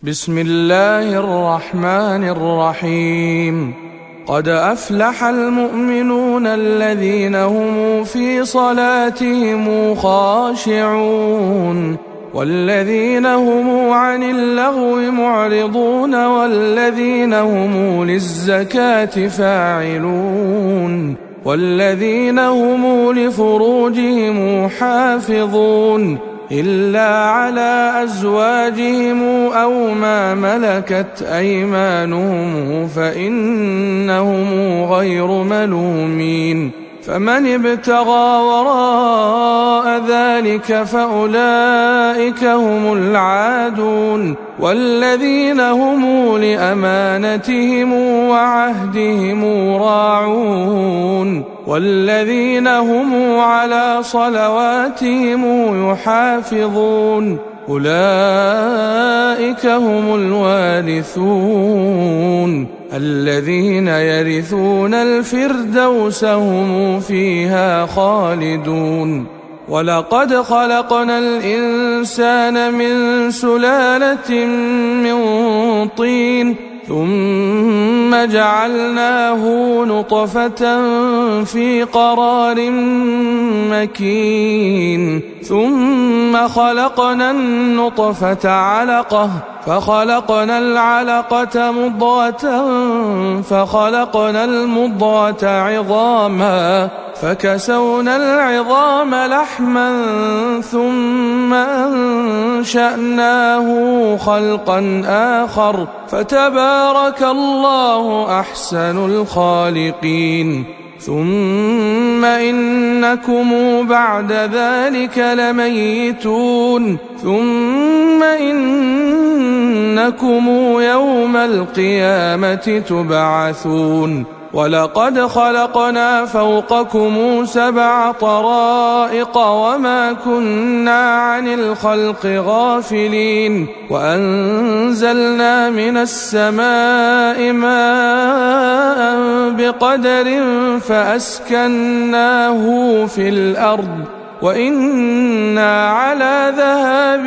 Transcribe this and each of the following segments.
بسم الله الرحمن الرحيم. قد أفلح المؤمنون الذين هم في صلاتهم خاشعون والذين هم عن اللغو معرضون والذين هم للزكاة فاعلون والذين هم لفروجهم حافظون إلا على أزواجهم أو ما ملكت أيمانهم فإنهم غير ملومين. فمن ابتغى وراء ذلك فأولئك هم العادون والذين هم لأمانتهم وعهدهم راعون والذين هم على صلواتهم يحافظون أولئك هم الوارثون الذين يرثون الفردوس هم فيها خالدون. ولقد خلقنا الإنسان من سلالة من طين ثم جعلناه نطفة في قرار مكين ثم خلقنا النطفة علقة فخلقنا العلقة مضغة فخلقنا المضغة عظاما فكسونا العظام لحما ثم أنشأناه خلقا آخر فتبارك الله أحسن الخالقين. ثم إنكم بعد ذلك لميتون ثم إنكم يوم القيامة تبعثون. ولقد خلقنا فوقكم 7 طرائق وما كنا عن الخلق غافلين وأنزلنا من السماء ماء بقدر فأسكناه في الأرض وإنا على ذهاب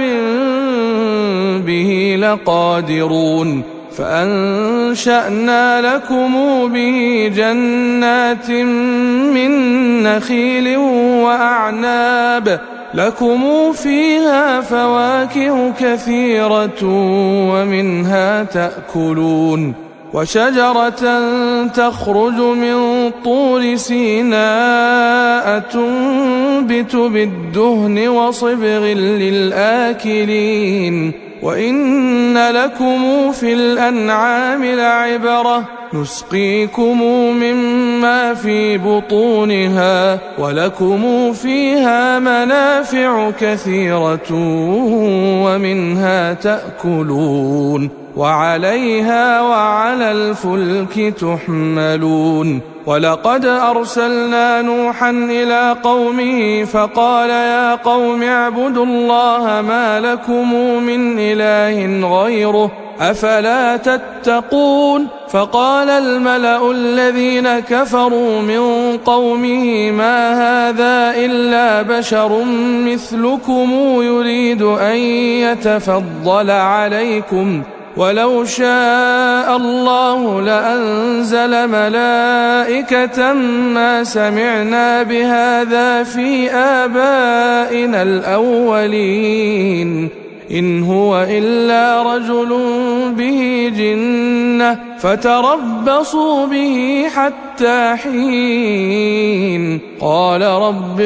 به لقادرون. فأنشأنا لكم به جنات من نخيل وأعناب لكم فيها فواكه كثيرة ومنها تأكلون وشجرة تخرج من طور سيناء تنبت بالدهن وصبغ للآكلين. وإن لكم في الأنعام لعبرة نسقيكم مما في بطونها ولكم فيها منافع كثيرة ومنها تأكلون وعليها وعلى الفلك تحملون. ولقد أرسلنا نوحا إلى قومه فقال يا قوم اعبدوا الله ما لكم من إله غيره أفلا تتقون. فقال الملأ الذين كفروا من قومه ما هذا إلا بشر مثلكم يريد أن يتفضل عليكم ولو شاء الله لأنزل ملائكة ما سمعنا بهذا في آبائنا الأولين إن هو إلا رجل به جنة فتربصوا به حتى حين. قال رب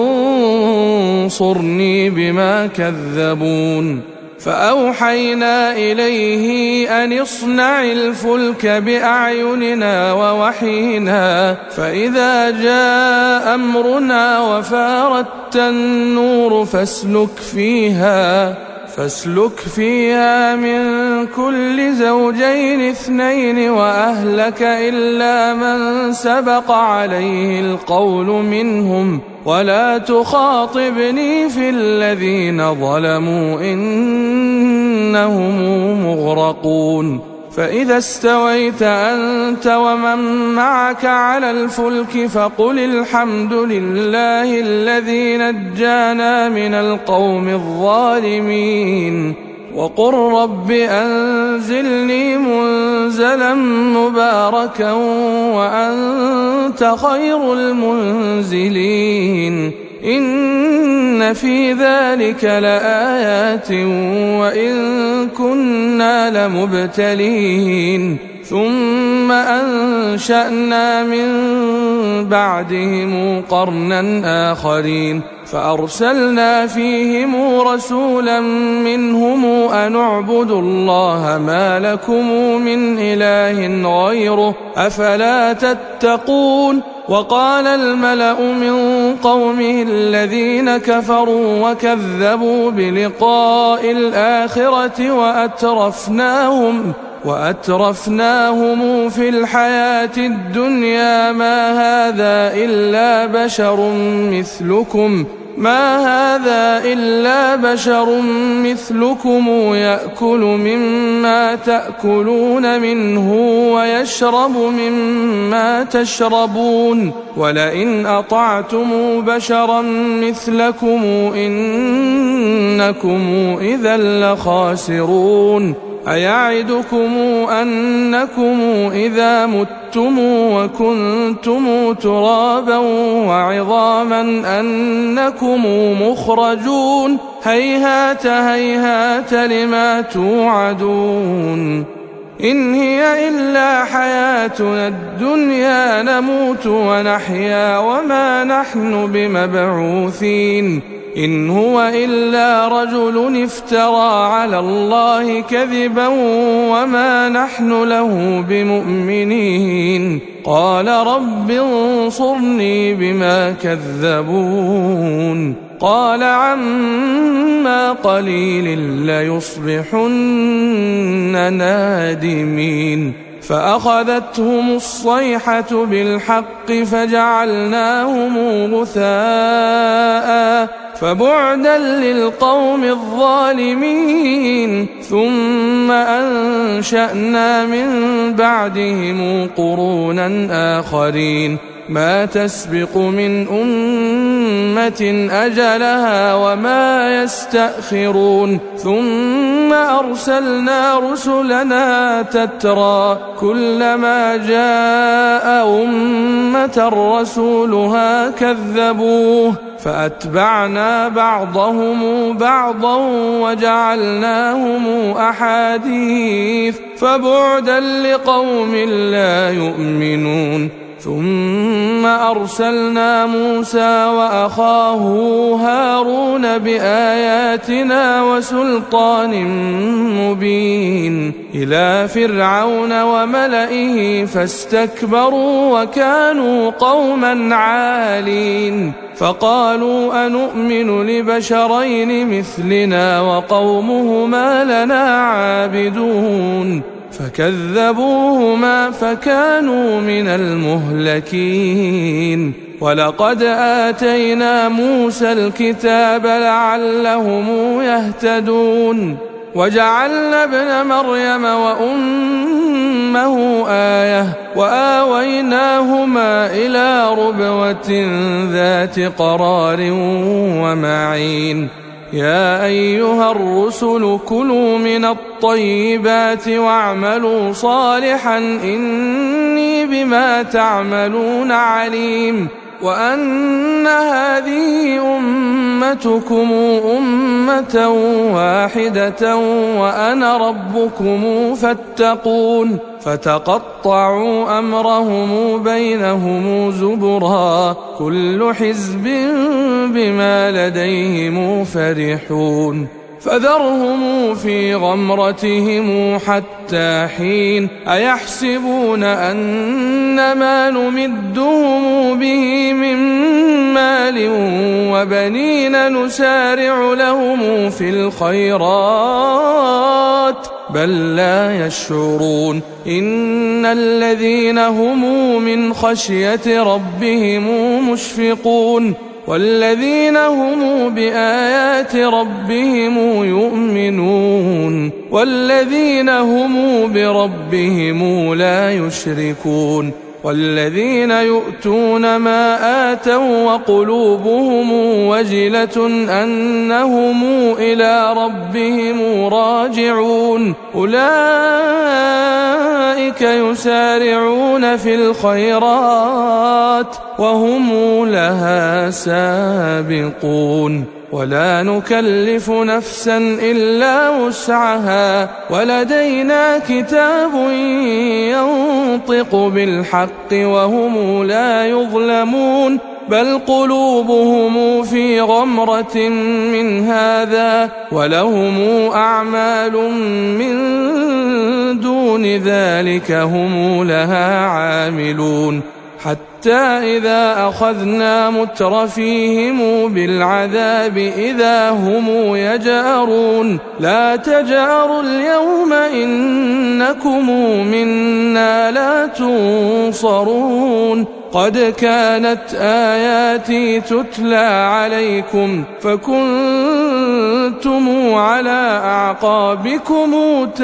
انصرني بما كذبون. فأوحينا إليه أن اصنع الفلك بأعيننا ووحينا فإذا جاء أمرنا وفارت النور فاسلك فيها من كل زوجين 2 وأهلك إلا من سبق عليه القول منهم ولا تخاطبني في الذين ظلموا إنهم مغرقون. فإذا استويت أنت ومن معك على الفلك فقل الحمد لله الذي نجانا من القوم الظالمين وقل رب أنزلني منزلا مباركا وأنت خير المنزلين إن في ذلك لآيات وإن كنا لمبتلين ثم أنشأنا من بعدهم قرنا آخرين فأرسلنا فيهم رسولا منهم أن اعبدوا الله ما لكم من إله غيره أفلا تتقون وقال الملأ من قومه الذين كفروا وكذبوا بلقاء الآخرة وأترفناهم في الحياة الدنيا ما هذا إلا بشر مثلكم يأكل مما تأكلون منه ويشرب مما تشربون ولئن أطعتم بشرا مثلكم إنكم إذا لخاسرون أيعدكم أنكم إذا متم وكنتم ترابا وعظاما أنكم مخرجون هيهات هيهات لما توعدون إن هي إلا حياتنا الدنيا نموت ونحيا وما نحن بمبعوثين إن هو إلا رجل افترى على الله كذبا وما نحن له بمؤمنين قال رب انصرني بما كذبون قال عما قليل ليصبحن نادمين فأخذتهم الصيحة بالحق فجعلناهم غثاء فبعدا للقوم الظالمين ثم أنشأنا من بعدهم قرونا آخرين ما تسبق من أمة أجلها وما يستأخرون ثم أرسلنا رسلنا تترى كلما جاء أمة رسولها كذبوه فأتبعنا بعضهم بعضا وجعلناهم أحاديث فبعدا لقوم لا يؤمنون ثم أرسلنا موسى وأخاه هارون بآياتنا وسلطان مبين إلى فرعون وملئه فاستكبروا وكانوا قوما عالين فقالوا أنؤمن لبشرين مثلنا وقومهما لنا عابدون فكذبوهما فكانوا من المهلكين ولقد آتينا موسى الكتاب لعلهم يهتدون وجعلنا ابن مريم وأمه آية وآويناهما إلى ربوة ذات قرار ومعين يا أيها الرسل كلوا من الطيبات واعملوا صالحا إني بما تعملون عليم وأن هذه أمتكم أمة واحدة وأنا ربكم فاتقون فتقطعوا أمرهم بينهم زبرا كل حزب بما لديهم فرحون فذرهم في غمرتهم حتى حين أيحسبون أن ما نمدهم به من مال وبنين نسارع لهم في الخيرات بل لا يشعرون إن الذين هم من خشية ربهم مشفقون والذين هم بآيات ربهم يؤمنون والذين هم بربهم لا يشركون والذين يؤتون ما آتوا وقلوبهم وجلة أنهم إلى ربهم راجعون أولئك يسارعون في الخيرات وهم لها سابقون ولا نكلف نفسا إلا وسعها ولدينا كتاب ينطق بالحق وهم لا يظلمون بل قلوبهم في غمرة من هذا ولهم أعمال من دون ذلك هم لها عاملون حتى إذا أخذنا مترفيهم بالعذاب إذا هم يجأرون لا تجأروا اليوم إنكم منا لا تنصرون قد كانت آياتي تتلى عليكم فكنتم على أعقابكم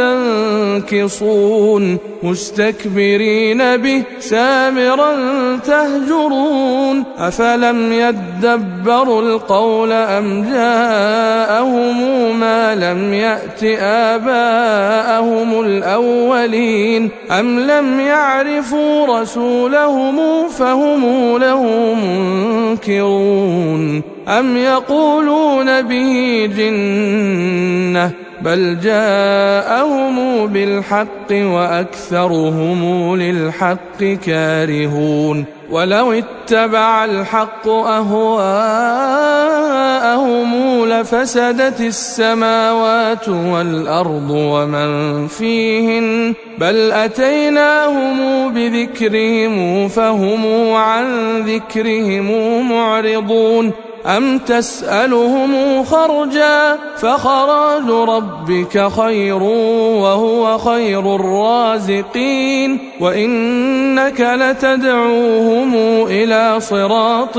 تنكصون مستكبرين به سامرا تهجرون أفلم يدبروا القول أم جاءهم ما لم يأت آباءهم الأولين أم لم يعرفوا رسولهم فهم له منكرون أم يقولون به جنة بل جاءهم بالحق وأكثرهم للحق كارهون ولو اتبع الحق أهواءهم لفسدت السماوات والأرض ومن فيهن بل أتيناهم بذكرهم فهم عن ذكرهم معرضون أم تسألهم خرجا فخراج ربك خير وهو خير الرازقين وإنك لتدعوهم إلى صراط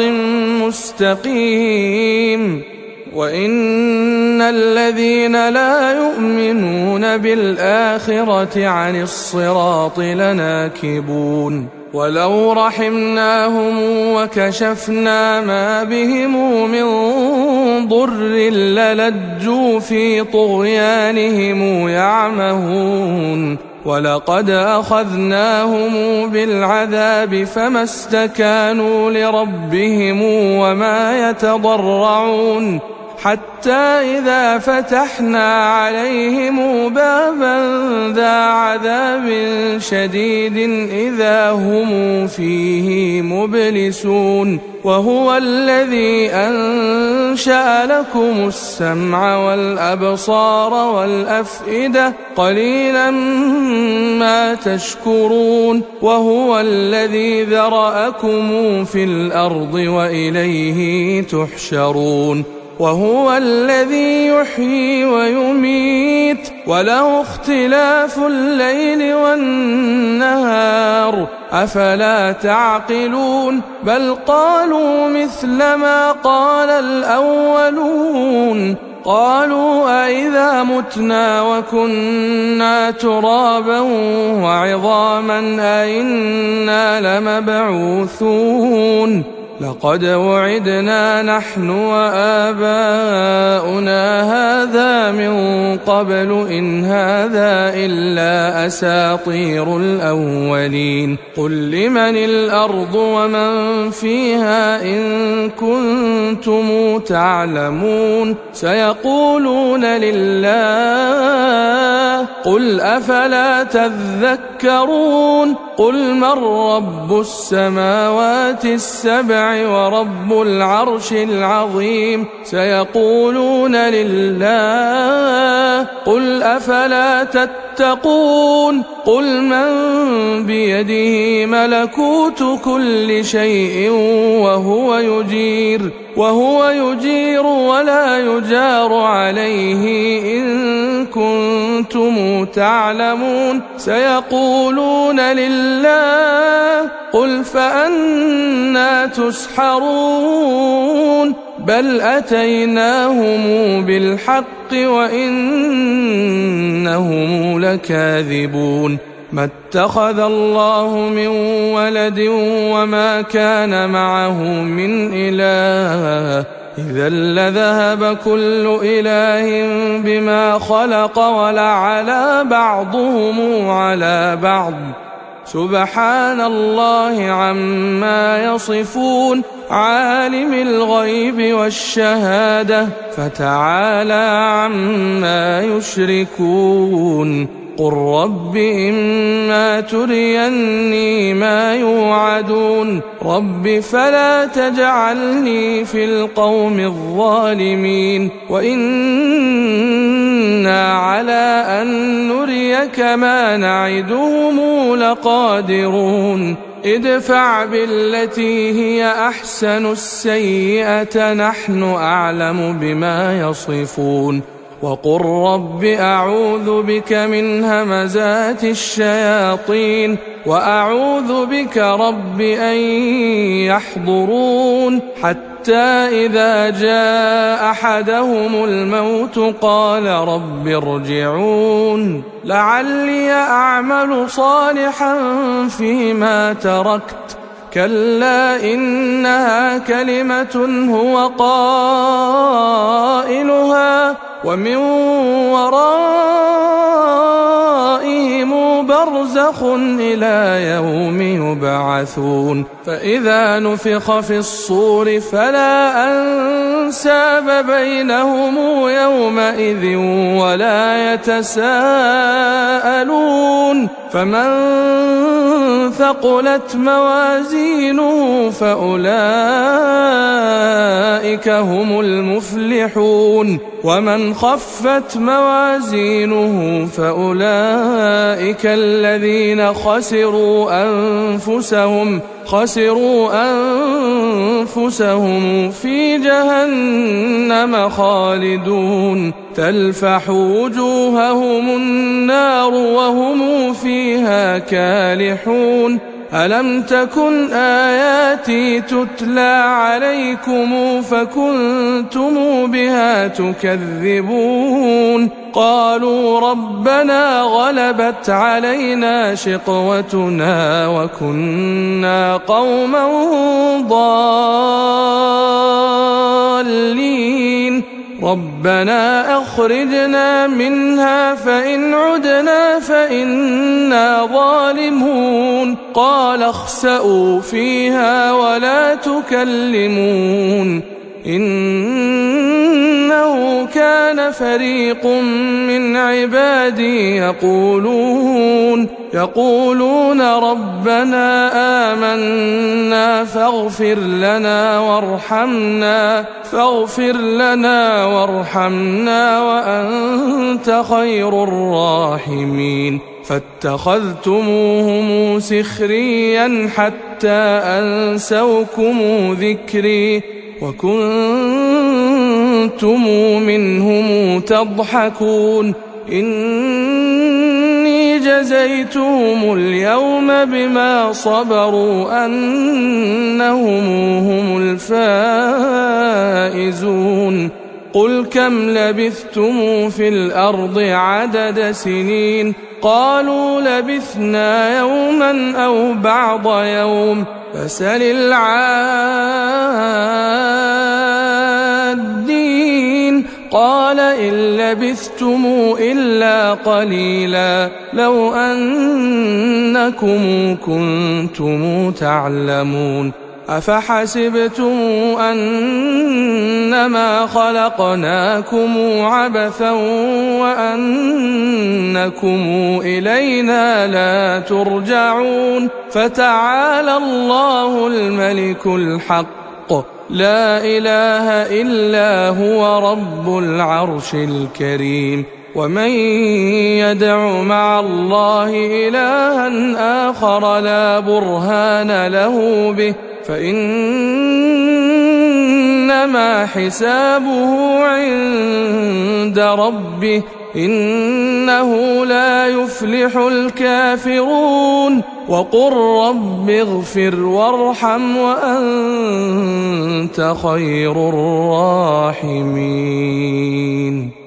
مستقيم وإن الذين لا يؤمنون بالآخرة عن الصراط لناكبون ولو رحمناهم وكشفنا ما بهم من ضر للجوا في طغيانهم يعمهون ولقد أخذناهم بالعذاب فما استكانوا لربهم وما يتضرعون حتى إذا فتحنا عليهم بابا ذا عذاب شديد إذا هم فيه مبلسون وهو الذي أنشأ لكم السمع والأبصار والأفئدة قليلا ما تشكرون وهو الذي ذرأكم في الأرض وإليه تحشرون وهو الذي يحيي ويميت وله اختلاف الليل والنهار أفلا تعقلون بل قالوا مثل ما قال الأولون قالوا أئذا متنا وكنا ترابا وعظاما أئنا لمبعوثون لقد وعدنا نحن وآباؤنا هذا من قبل إن هذا إلا أساطير الأولين قل لمن الأرض ومن فيها إن كنتم تعلمون سيقولون لله قل أفلا تذكرون قل من رب السماوات السبع ورب العرش العظيم سيقولون لله قل أفلا تتقون قل من بيده ملكوت كل شيء وهو يجير ولا يجار عليه إن كنتم تعلمون سيقولون لله قل فأنى تسحرون بل أتيناهم بالحق وإنهم لكاذبون ما اتخذ الله من ولد وما كان معه من إله إذا لذهب كل إله بما خلق ولعلى بعضهم على بعض سبحان الله عما يصفون عالم الغيب والشهادة فتعالى عما يشركون قل رب إما تريني ما يوعدون رب فلا تجعلني في القوم الظالمين وإنا على أن نريك ما نعدهم لقادرون ادفع بالتي هي أحسن السيئة نحن أعلم بما يصفون وقل رب أعوذ بك من همزات الشياطين وأعوذ بك رب أن يحضرون حتى إذا جاء أحدهم الموت قال رب ارجعون لعلي أعمل صالحا فيما تركت كلا إنها كلمة هو قائلها ومن ورائهم برزخ إلى يوم يبعثون فإذا نفخ في الصور فلا أنساب بينهم يومئذ ولا يتساءلون فمن ثقلت موازينه فأولئك هم المفلحون ومن خفت موازينه فأولئك الذين خسروا أنفسهم في جهنم خالدون تلفح وجوههم النار وهم فيها كالحون ألم تكن آياتي تتلى عليكم فكنتم بها تكذبون قالوا ربنا غلبت علينا شقوتنا وكنا قوما ضالين ربنا أخرجنا منها فإن عدنا فإنا ظالمون قال اخسئوا فيها ولا تكلمون إنه كان فريق من عبادي يقولون ربنا آمنا فاغفر لنا وارحمنا وأنت خير الراحمين فاتخذتموهم سخريا حتى أنسوكم ذكري وكنتم منهم تضحكون إني جزيتهم اليوم بما صبروا أنهم هم الفائزون قل كم لبثتم في الأرض عدد سنين قالوا لبثنا يوما أو بعض يوم فسل العادين قال إن لبثتم إلا قليلا لو أنكم كنتم تعلمون أفحسبتم أنما خلقناكم عبثا وأنكم إلينا لا ترجعون فتعالى الله الملك الحق لا إله إلا هو رب العرش الكريم ومن يدع مع الله إلها آخر لا برهان له به فإنما حسابه عند ربه إنه لا يفلح الكافرون وقل رب اغفر وارحم وأنت خير الراحمين